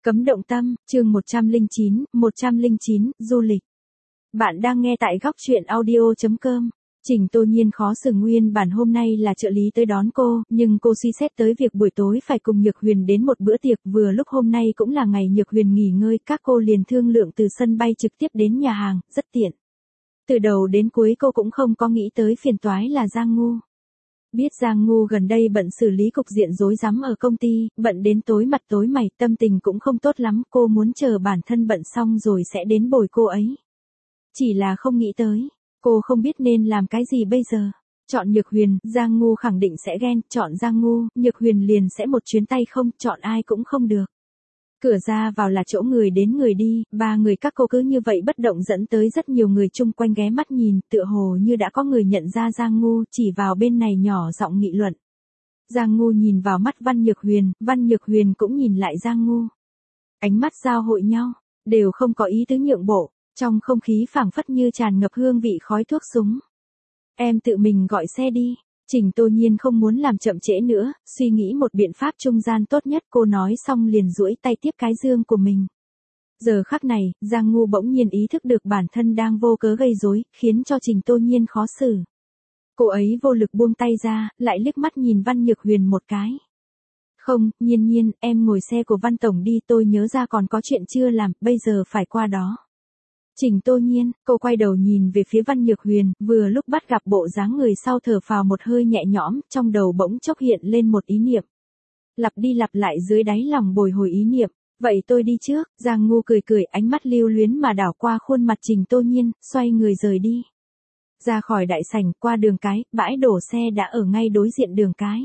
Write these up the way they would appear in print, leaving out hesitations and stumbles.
Cấm động tâm, chương 109, du lịch. Bạn đang nghe tại góc truyện audio.com. Trình Tô Nhiên khó xử nguyên bản hôm nay là trợ lý tới đón cô, nhưng cô suy xét tới việc buổi tối phải cùng Nhược Huyền đến một bữa tiệc, vừa lúc hôm nay cũng là ngày Nhược Huyền nghỉ ngơi, các cô liền thương lượng từ sân bay trực tiếp đến nhà hàng, rất tiện. Từ đầu đến cuối cô cũng không có nghĩ tới phiền toái là Giang Ngu. Biết Giang Ngu gần đây bận xử lý cục diện rối rắm ở công ty, bận đến tối mặt tối mày, tâm tình cũng không tốt lắm, cô muốn chờ bản thân bận xong rồi sẽ đến bồi cô ấy. Chỉ là không nghĩ tới, cô không biết nên làm cái gì bây giờ. Chọn Nhược Huyền, Giang Ngu khẳng định sẽ ghen, chọn Giang Ngu, Nhược Huyền liền sẽ một chuyến tay không, chọn ai cũng không được. Cửa ra vào là chỗ người đến người đi, ba người các cô cứ như vậy bất động dẫn tới rất nhiều người chung quanh ghé mắt nhìn, tựa hồ như đã có người nhận ra Giang Ngu, chỉ vào bên này nhỏ giọng nghị luận. Giang Ngu nhìn vào mắt Văn Nhược Huyền cũng nhìn lại Giang Ngu. Ánh mắt giao hội nhau, đều không có ý tứ nhượng bộ, trong không khí phảng phất như tràn ngập hương vị khói thuốc súng. Em tự mình gọi xe đi. Trình Tô Nhiên không muốn làm chậm trễ nữa, suy nghĩ một biện pháp trung gian tốt nhất, cô nói xong liền duỗi tay tiếp cái dương của mình. Giờ khắc này, Giang Ngu bỗng nhiên ý thức được bản thân đang vô cớ gây rối, khiến cho Trình Tô Nhiên khó xử. Cô ấy vô lực buông tay ra, lại liếc mắt nhìn Văn Nhược Huyền một cái. Không, Nhiên, em ngồi xe của Văn Tổng đi, tôi nhớ ra còn có chuyện chưa làm, bây giờ phải qua đó. Trình Tô Nhiên, cô quay đầu nhìn về phía Văn Nhược Huyền, vừa lúc bắt gặp bộ dáng người sau thở phào một hơi nhẹ nhõm, trong đầu bỗng chốc hiện lên một ý niệm. Lặp đi lặp lại dưới đáy lòng bồi hồi ý niệm, vậy tôi đi trước, Giang Ngu cười, ánh mắt lưu luyến mà đảo qua khuôn mặt Trình Tô Nhiên, xoay người rời đi. Ra khỏi đại sảnh, qua đường cái, bãi đổ xe đã ở ngay đối diện đường cái.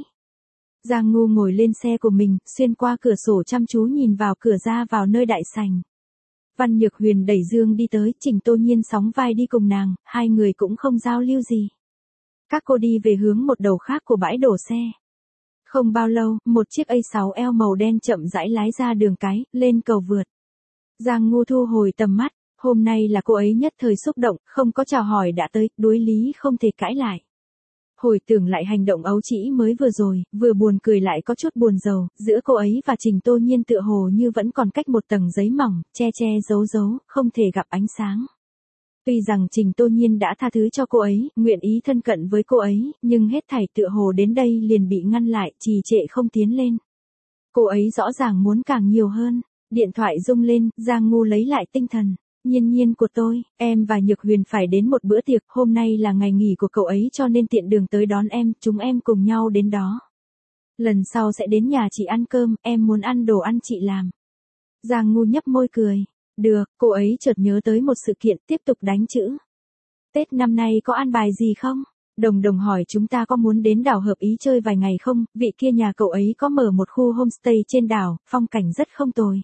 Giang Ngu ngồi lên xe của mình, xuyên qua cửa sổ chăm chú nhìn vào cửa ra vào nơi đại sảnh. Văn Nhược Huyền đẩy dương đi tới, Trình Tô Nhiên sóng vai đi cùng nàng, hai người cũng không giao lưu gì. Các cô đi về hướng một đầu khác của bãi đổ xe. Không bao lâu, một chiếc A6L màu đen chậm rãi lái ra đường cái, lên cầu vượt. Giang Ngu thu hồi tầm mắt, hôm nay là cô ấy nhất thời xúc động, không có chào hỏi đã tới, đối lý không thể cãi lại. Hồi tưởng lại hành động ấu trĩ mới vừa rồi, vừa buồn cười lại có chút buồn rầu, giữa cô ấy và Trình Tô Nhiên tựa hồ như vẫn còn cách một tầng giấy mỏng, che giấu, không thể gặp ánh sáng. Tuy rằng Trình Tô Nhiên đã tha thứ cho cô ấy, nguyện ý thân cận với cô ấy, nhưng hết thảy tựa hồ đến đây liền bị ngăn lại, trì trệ không tiến lên. Cô ấy rõ ràng muốn càng nhiều hơn. Điện thoại rung lên, Giang Ngu lấy lại tinh thần. Nhiên của tôi, em và Nhược Huyền phải đến một bữa tiệc, hôm nay là ngày nghỉ của cậu ấy cho nên tiện đường tới đón em, chúng em cùng nhau đến đó. Lần sau sẽ đến nhà chị ăn cơm, em muốn ăn đồ ăn chị làm. Giang Ngu nhấp môi cười. Được, cô ấy chợt nhớ tới một sự kiện, tiếp tục đánh chữ. Tết năm nay có an bài gì không? Đồng hỏi chúng ta có muốn đến đảo Hợp Ý chơi vài ngày không, vị kia nhà cậu ấy có mở một khu homestay trên đảo, phong cảnh rất không tồi.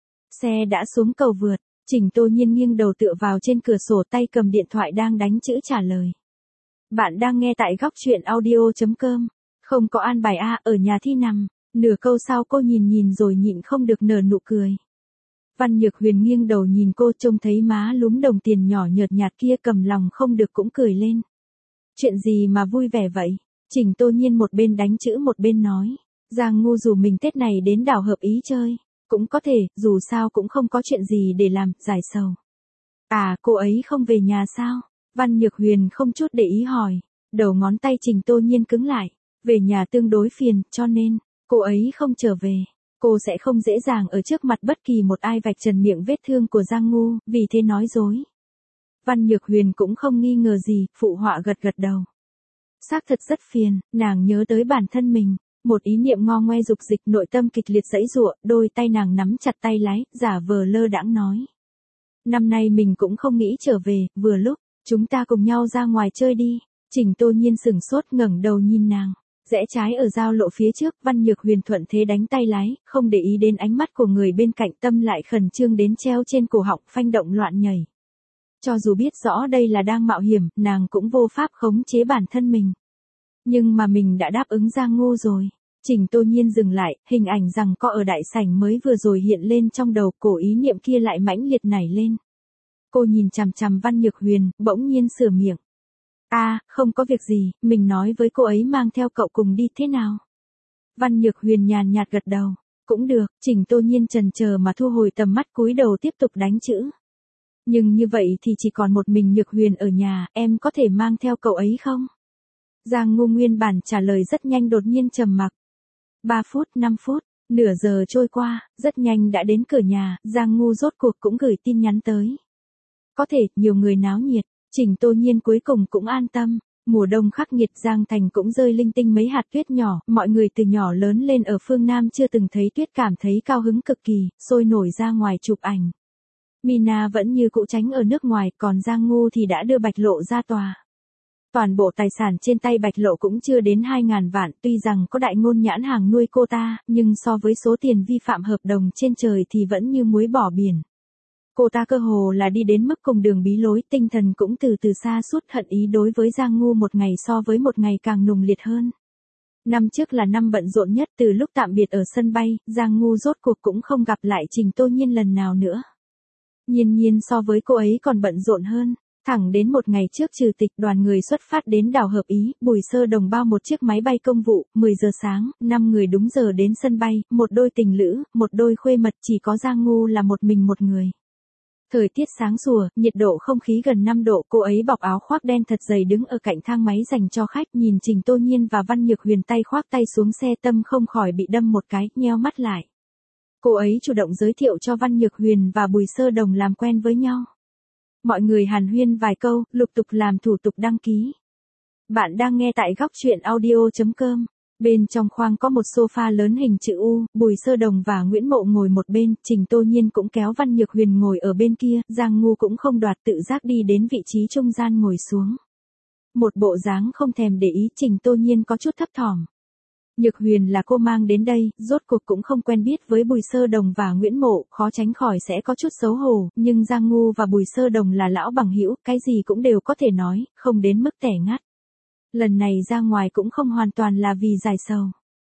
Xe đã xuống cầu vượt. Trình Tô Nhiên nghiêng đầu tựa vào trên cửa sổ, tay cầm điện thoại đang đánh chữ trả lời. Bạn đang nghe tại góc truyện audio.com. Không có an bài ở nhà thi nằm. Nửa câu sau cô nhìn rồi nhịn không được nở nụ cười. Văn Nhược Huyền nghiêng đầu nhìn cô, trông thấy má lúm đồng tiền nhỏ nhợt nhạt kia, cầm lòng không được cũng cười lên. Chuyện gì mà vui vẻ vậy? Trình Tô Nhiên một bên đánh chữ một bên nói. Giang Ngu rủ mình Tết này đến đảo Hợp Ý chơi. Cũng có thể, dù sao cũng không có chuyện gì để làm, giải sầu. À, cô ấy không về nhà sao? Văn Nhược Huyền không chút để ý hỏi. Đầu ngón tay Trình Tô Nhiên cứng lại. Về nhà tương đối phiền, cho nên, cô ấy không trở về. Cô sẽ không dễ dàng ở trước mặt bất kỳ một ai vạch trần miệng vết thương của Giang Ngu, vì thế nói dối. Văn Nhược Huyền cũng không nghi ngờ gì, phụ họa gật đầu. Xác thật rất phiền, nàng nhớ tới bản thân mình. Một ý niệm ngo ngoe dục dịch, nội tâm kịch liệt giãy giụa, đôi tay nàng nắm chặt tay lái, giả vờ lơ đãng nói. Năm nay mình cũng không nghĩ trở về, vừa lúc, chúng ta cùng nhau ra ngoài chơi đi. Trình Tô Nhiên sửng sốt ngẩng đầu nhìn nàng. Rẽ trái ở giao lộ phía trước, Văn Nhược Huyền thuận thế đánh tay lái, không để ý đến ánh mắt của người bên cạnh, tâm lại khẩn trương đến treo trên cổ họng, phanh động loạn nhảy. Cho dù biết rõ đây là đang mạo hiểm, nàng cũng vô pháp khống chế bản thân mình. Nhưng mà mình đã đáp ứng Giang Ngu rồi. Trình Tô Nhiên dừng lại, hình ảnh rằng co ở đại sảnh mới vừa rồi hiện lên trong đầu, cổ ý niệm kia lại mãnh liệt nảy lên. Cô nhìn chằm Văn Nhược Huyền, bỗng nhiên sửa miệng. Không có việc gì, mình nói với cô ấy mang theo cậu cùng đi thế nào? Văn Nhược Huyền nhàn nhạt gật đầu. Cũng được, Trình Tô Nhiên chần chờ mà thu hồi tầm mắt cúi đầu tiếp tục đánh chữ. Nhưng như vậy thì chỉ còn một mình Nhược Huyền ở nhà, em có thể mang theo cậu ấy không? Giang Ngu nguyên bản trả lời rất nhanh đột nhiên trầm mặc. 3 phút, 5 phút, nửa giờ trôi qua, rất nhanh đã đến cửa nhà, Giang Ngu rốt cuộc cũng gửi tin nhắn tới. Có thể, nhiều người náo nhiệt, Trình Tô Nhiên cuối cùng cũng an tâm. Mùa đông khắc nghiệt Giang Thành cũng rơi linh tinh mấy hạt tuyết nhỏ, mọi người từ nhỏ lớn lên ở phương Nam chưa từng thấy tuyết cảm thấy cao hứng cực kỳ, sôi nổi ra ngoài chụp ảnh. Mina vẫn như cũ tránh ở nước ngoài, còn Giang Ngu thì đã đưa Bạch Lộ ra tòa. Toàn bộ tài sản trên tay Bạch Lộ cũng chưa đến 2.000 vạn, tuy rằng có đại ngôn nhãn hàng nuôi cô ta, nhưng so với số tiền vi phạm hợp đồng trên trời thì vẫn như muối bỏ biển. Cô ta cơ hồ là đi đến mức cùng đường bí lối, tinh thần cũng từ từ xa suốt, hận ý đối với Giang Ngu một ngày so với một ngày càng nùng liệt hơn. Năm trước là năm bận rộn nhất, từ lúc tạm biệt ở sân bay, Giang Ngu rốt cuộc cũng không gặp lại Trình Tô Nhiên lần nào nữa. Nhiên Nhiên so với cô ấy còn bận rộn hơn. Thẳng đến một ngày trước trừ tịch, đoàn người xuất phát đến đảo Hợp Ý, Bùi Sơ Đồng bao một chiếc máy bay công vụ, 10 giờ sáng, 5 người đúng giờ đến sân bay, một đôi tình lữ, một đôi khuê mật, chỉ có Giang Ngu là một mình một người. Thời tiết sáng sủa, nhiệt độ không khí gần 5 độ, cô ấy bọc áo khoác đen thật dày đứng ở cạnh thang máy dành cho khách, nhìn Trình Tô Nhiên và Văn Nhược Huyền tay khoác tay xuống xe, tâm không khỏi bị đâm một cái, nheo mắt lại. Cô ấy chủ động giới thiệu cho Văn Nhược Huyền và Bùi Sơ Đồng làm quen với nhau. Mọi người hàn huyên vài câu, lục tục làm thủ tục đăng ký. Bạn đang nghe tại góc truyện audio.com. Bên trong khoang có một sofa lớn hình chữ U, Bùi Sơ Đồng và Nguyễn Mộ ngồi một bên, Trình Tô Nhiên cũng kéo Văn Nhược Huyền ngồi ở bên kia, Giang Ngu cũng không đoạt tự giác đi đến vị trí trung gian ngồi xuống. Một bộ dáng không thèm để ý, Trình Tô Nhiên có chút thấp thỏm. Nhược Huyền là cô mang đến đây, rốt cuộc cũng không quen biết với Bùi Sơ Đồng và Nguyễn Mộ, khó tránh khỏi sẽ có chút xấu hổ, nhưng Giang Ngu và Bùi Sơ Đồng là lão bằng hữu, cái gì cũng đều có thể nói, không đến mức tẻ ngắt. Lần này ra ngoài cũng không hoàn toàn là vì giải sầu.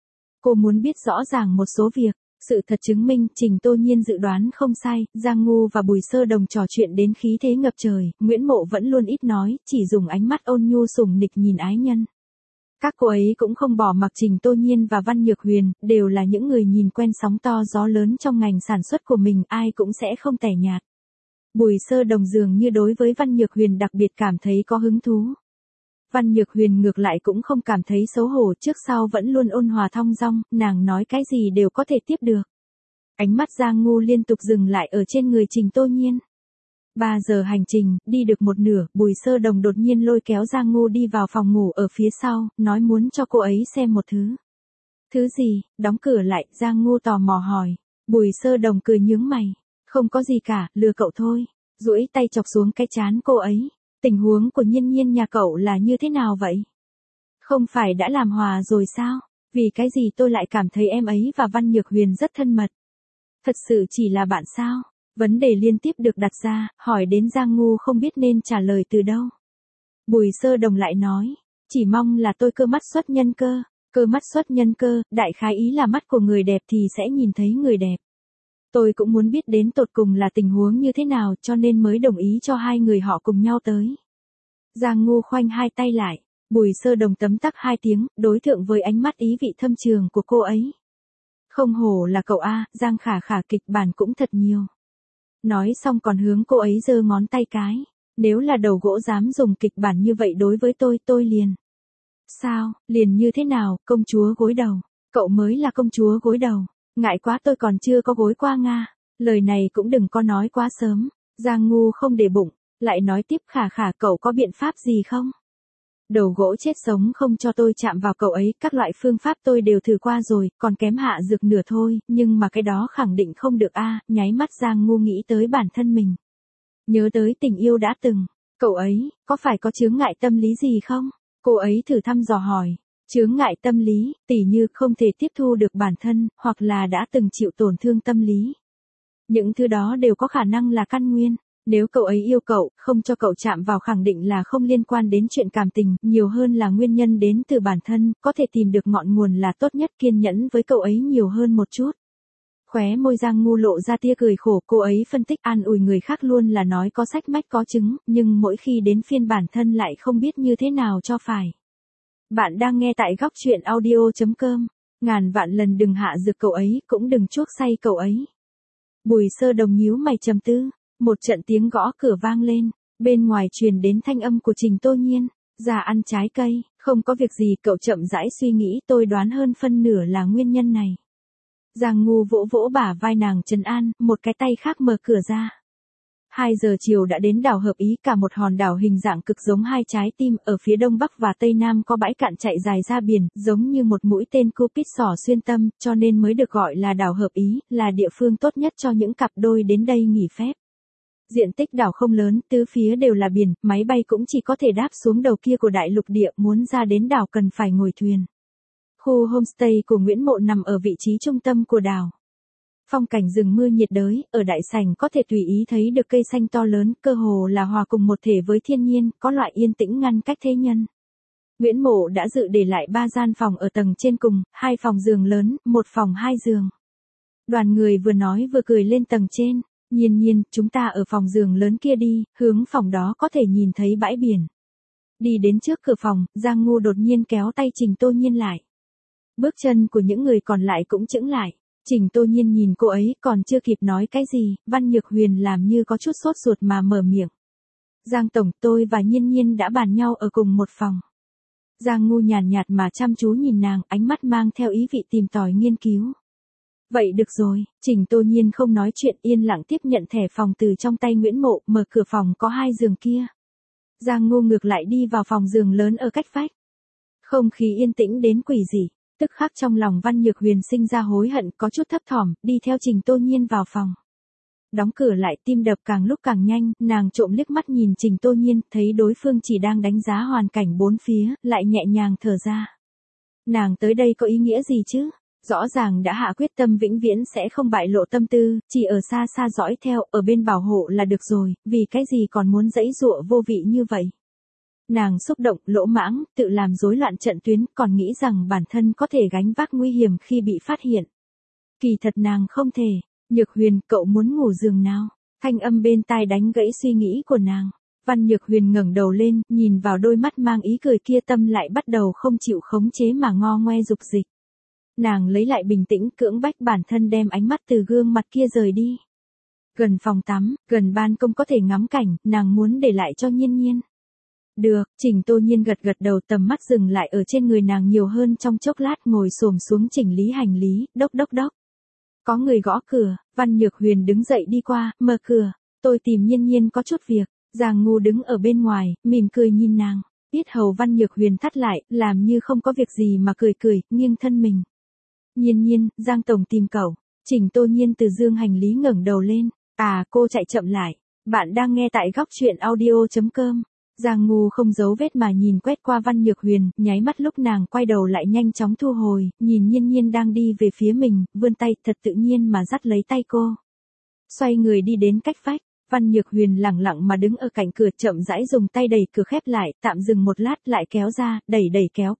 Cô muốn biết rõ ràng một số việc, sự thật chứng minh Trình Tô Nhiên dự đoán không sai, Giang Ngu và Bùi Sơ Đồng trò chuyện đến khí thế ngập trời, Nguyễn Mộ vẫn luôn ít nói, chỉ dùng ánh mắt ôn nhu sủng nịch nhìn ái nhân. Các cô ấy cũng không bỏ mặc Trình Tô Nhiên và Văn Nhược Huyền, đều là những người nhìn quen sóng to gió lớn trong ngành sản xuất của mình, ai cũng sẽ không tẻ nhạt. Bùi Sơ Đồng dường như đối với Văn Nhược Huyền đặc biệt cảm thấy có hứng thú. Văn Nhược Huyền ngược lại cũng không cảm thấy xấu hổ, trước sau vẫn luôn ôn hòa thong dong, nàng nói cái gì đều có thể tiếp được. Ánh mắt Giang Ngu liên tục dừng lại ở trên người Trình Tô Nhiên. 3 giờ hành trình, đi được một nửa, Bùi Sơ Đồng đột nhiên lôi kéo Giang Ngu đi vào phòng ngủ ở phía sau, nói muốn cho cô ấy xem một thứ. Thứ gì? Đóng cửa lại, Giang Ngu tò mò hỏi. Bùi Sơ Đồng cười nhướng mày. Không có gì cả, lừa cậu thôi. Duỗi tay chọc xuống cái trán cô ấy. Tình huống của Nhiên Nhiên nhà cậu là như thế nào vậy? Không phải đã làm hòa rồi sao? Vì cái gì tôi lại cảm thấy em ấy và Văn Nhược Huyền rất thân mật? Thật sự chỉ là bạn sao? Vấn đề liên tiếp được đặt ra, hỏi đến Giang Ngu không biết nên trả lời từ đâu. Bùi Sơ Đồng lại nói, chỉ mong là tôi cơ mắt xuất nhân cơ. Cơ mắt xuất nhân cơ, đại khái ý là mắt của người đẹp thì sẽ nhìn thấy người đẹp. Tôi cũng muốn biết đến tột cùng là tình huống như thế nào, cho nên mới đồng ý cho hai người họ cùng nhau tới. Giang Ngu khoanh hai tay lại, Bùi Sơ Đồng tấm tắc hai tiếng, đối thượng với ánh mắt ý vị thâm trường của cô ấy. Không hổ là cậu a, Giang Khả Khả kịch bản cũng thật nhiều. Nói xong còn hướng cô ấy giơ ngón tay cái. Nếu là đầu gỗ dám dùng kịch bản như vậy đối với tôi liền. Sao, liền như thế nào, công chúa gối đầu. Cậu mới là công chúa gối đầu. Ngại quá, tôi còn chưa có gối qua Nga. Lời này cũng đừng có nói quá sớm. Giang Ngu không để bụng, lại nói tiếp, Khả Khả cậu có biện pháp gì không? Đầu gỗ chết sống không cho tôi chạm vào cậu ấy, các loại phương pháp tôi đều thử qua rồi, còn kém hạ dược nửa thôi, nhưng mà cái đó khẳng định không được a. Nháy mắt Giang Ngu nghĩ tới bản thân mình. Nhớ tới tình yêu đã từng, cậu ấy, có phải có chướng ngại tâm lý gì không? Cô ấy thử thăm dò hỏi, chướng ngại tâm lý, tỉ như không thể tiếp thu được bản thân, hoặc là đã từng chịu tổn thương tâm lý. Những thứ đó đều có khả năng là căn nguyên. Nếu cậu ấy yêu cậu, không cho cậu chạm vào khẳng định là không liên quan đến chuyện cảm tình, nhiều hơn là nguyên nhân đến từ bản thân, có thể tìm được ngọn nguồn là tốt nhất, kiên nhẫn với cậu ấy nhiều hơn một chút. Khóe môi Giang Ngu lộ ra tia cười khổ, cô ấy phân tích an ủi người khác luôn là nói có sách mách có chứng, nhưng mỗi khi đến phiên bản thân lại không biết như thế nào cho phải. Bạn đang nghe tại góc truyện audio.com. Ngàn vạn lần đừng hạ dược cậu ấy, cũng đừng chuốc say cậu ấy. Bùi Sơ Đồng nhíu mày trầm tư, một trận tiếng gõ cửa vang lên, bên ngoài truyền đến thanh âm của Trình Tô Nhiên, ra ăn trái cây, không có việc gì, cậu chậm rãi suy nghĩ, tôi đoán hơn phân nửa là nguyên nhân này. Giang Ngu vỗ vỗ bả vai nàng trấn an, một cái tay khác mở cửa ra. 2 giờ chiều đã đến đảo Hợp Ý, cả một hòn đảo hình dạng cực giống hai trái tim, ở phía đông bắc và tây nam có bãi cạn chạy dài ra biển, giống như một mũi tên Cupid xỏ xuyên tâm, cho nên mới được gọi là đảo Hợp Ý, là địa phương tốt nhất cho những cặp đôi đến đây nghỉ phép. Diện tích đảo không lớn, tứ phía đều là biển, máy bay cũng chỉ có thể đáp xuống đầu kia của đại lục địa, muốn ra đến đảo cần phải ngồi thuyền. Khu homestay của Nguyễn Mộ nằm ở vị trí trung tâm của đảo. Phong cảnh rừng mưa nhiệt đới, ở đại sảnh có thể tùy ý thấy được cây xanh to lớn, cơ hồ là hòa cùng một thể với thiên nhiên, có loại yên tĩnh ngăn cách thế nhân. Nguyễn Mộ đã dự để lại 3 gian phòng ở tầng trên cùng, 2 phòng giường lớn, 1 phòng 2 giường. Đoàn người vừa nói vừa cười lên tầng trên, Nhiên, chúng ta ở phòng giường lớn kia đi, hướng phòng đó có thể nhìn thấy bãi biển. Đi đến trước cửa phòng, Giang Ngu đột nhiên kéo tay Trình Tô Nhiên lại. Bước chân của những người còn lại cũng chững lại. Trình Tô Nhiên nhìn cô ấy, còn chưa kịp nói cái gì, Văn Nhược Huyền làm như có chút sốt ruột mà mở miệng. Giang tổng, tôi và Nhiên đã bàn nhau ở cùng một phòng. Giang Ngu nhàn nhạt mà chăm chú nhìn nàng, ánh mắt mang theo ý vị tìm tòi nghiên cứu. Vậy được rồi, Trình Tô Nhiên không nói chuyện, yên lặng tiếp nhận thẻ phòng từ trong tay Nguyễn Mộ, mở cửa phòng có 2 giường kia. Giang Ngu ngược lại đi vào phòng giường lớn ở cách vách. Không khí yên tĩnh đến quỷ dị. Tức khắc trong lòng Văn Nhược Huyền sinh ra hối hận, có chút thấp thỏm, đi theo Trình Tô Nhiên vào phòng. Đóng cửa lại, tim đập càng lúc càng nhanh, nàng trộm liếc mắt nhìn Trình Tô Nhiên, thấy đối phương chỉ đang đánh giá hoàn cảnh bốn phía, lại nhẹ nhàng thở ra. Nàng tới đây có ý nghĩa gì chứ? Rõ ràng đã hạ quyết tâm vĩnh viễn sẽ không bại lộ tâm tư, chỉ ở xa xa dõi theo, ở bên bảo hộ là được rồi, vì cái gì còn muốn giãy giụa vô vị như vậy? Nàng xúc động, lỗ mãng, tự làm rối loạn trận tuyến, còn nghĩ rằng bản thân có thể gánh vác nguy hiểm khi bị phát hiện. Kỳ thật nàng không thể. Nhược Huyền, cậu muốn ngủ giường nào? Thanh âm bên tai đánh gãy suy nghĩ của nàng. Văn Nhược Huyền ngẩng đầu lên, nhìn vào đôi mắt mang ý cười kia, tâm lại bắt đầu không chịu khống chế mà ngo ngoe dục dịch. Nàng lấy lại bình tĩnh, cưỡng bách bản thân đem ánh mắt từ gương mặt kia rời đi. Gần phòng tắm, gần ban công có thể ngắm cảnh, nàng muốn để lại cho Nhiên. Được, Trình Tô Nhiên gật đầu, tầm mắt dừng lại ở trên người nàng nhiều hơn trong chốc lát, ngồi xổm xuống chỉnh lý hành lý, đốc. Có người gõ cửa, Văn Nhược Huyền đứng dậy đi qua, mở cửa, tôi tìm Nhiên có chút việc. Giang Ngu đứng ở bên ngoài, mỉm cười nhìn nàng, yết hầu Văn Nhược Huyền thắt lại, làm như không có việc gì mà cười, nghiêng thân mình. Nhiên, Giang tổng tìm cậu. Trình Tô Nhiên từ dương hành lý ngẩng đầu lên, cô chạy chậm lại, bạn đang nghe tại góc truyện audio.com. Giang Ngu không giấu vết mà nhìn quét qua Văn Nhược Huyền, nháy mắt lúc nàng quay đầu lại nhanh chóng thu hồi, nhìn Nhiên đang đi về phía mình, vươn tay thật tự nhiên mà dắt lấy tay cô. Xoay người đi đến cách vách, Văn Nhược Huyền lẳng lặng mà đứng ở cạnh cửa, chậm rãi dùng tay đẩy cửa khép lại, tạm dừng một lát lại kéo ra, đẩy kéo.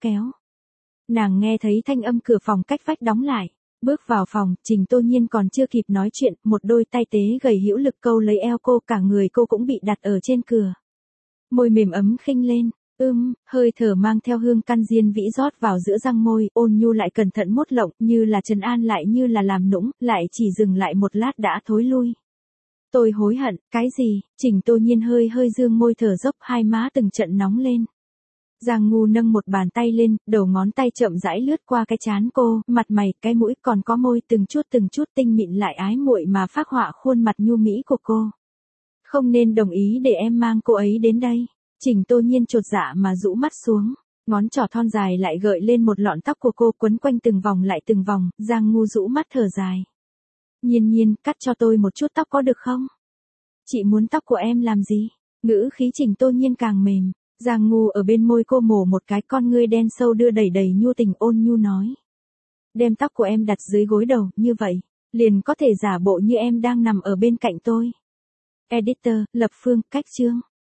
Nàng nghe thấy thanh âm cửa phòng cách vách đóng lại. Bước vào phòng, Trình Tô Nhiên còn chưa kịp nói chuyện, một đôi tay tế gầy hữu lực câu lấy eo cô, cả người cô cũng bị đặt ở trên cửa. Môi mềm ấm khinh lên, hơi thở mang theo hương căn diên vĩ rót vào giữa răng môi, ôn nhu lại cẩn thận mốt lộng, như là trấn an lại như là làm nũng, lại chỉ dừng lại một lát đã thối lui. Tôi hối hận, cái gì? Trình Tô Nhiên hơi dương môi thở dốc, hai má từng trận nóng lên. Giang Ngu nâng một bàn tay lên, đầu ngón tay chậm rãi lướt qua cái trán cô, mặt mày, cái mũi, còn có môi, từng chút tinh mịn lại ái muội mà phác họa khuôn mặt nhu mỹ của cô. Không nên đồng ý để em mang cô ấy đến đây. Trình Tô Nhiên chột dạ mà rũ mắt xuống, ngón trỏ thon dài lại gợi lên một lọn tóc của cô, quấn quanh từng vòng lại từng vòng. Giang Ngu rũ mắt thở dài. Nhiên, cắt cho tôi một chút tóc có được không? Chị muốn tóc của em làm gì? Ngữ khí Trình Tô Nhiên càng mềm. Giang Ngu ở bên môi cô mổ một cái, con ngươi đen sâu đưa đầy nhu tình, ôn nhu nói. Đem tóc của em đặt dưới gối đầu, như vậy, liền có thể giả bộ như em đang nằm ở bên cạnh tôi. Editor, Lập Phương, cách chương.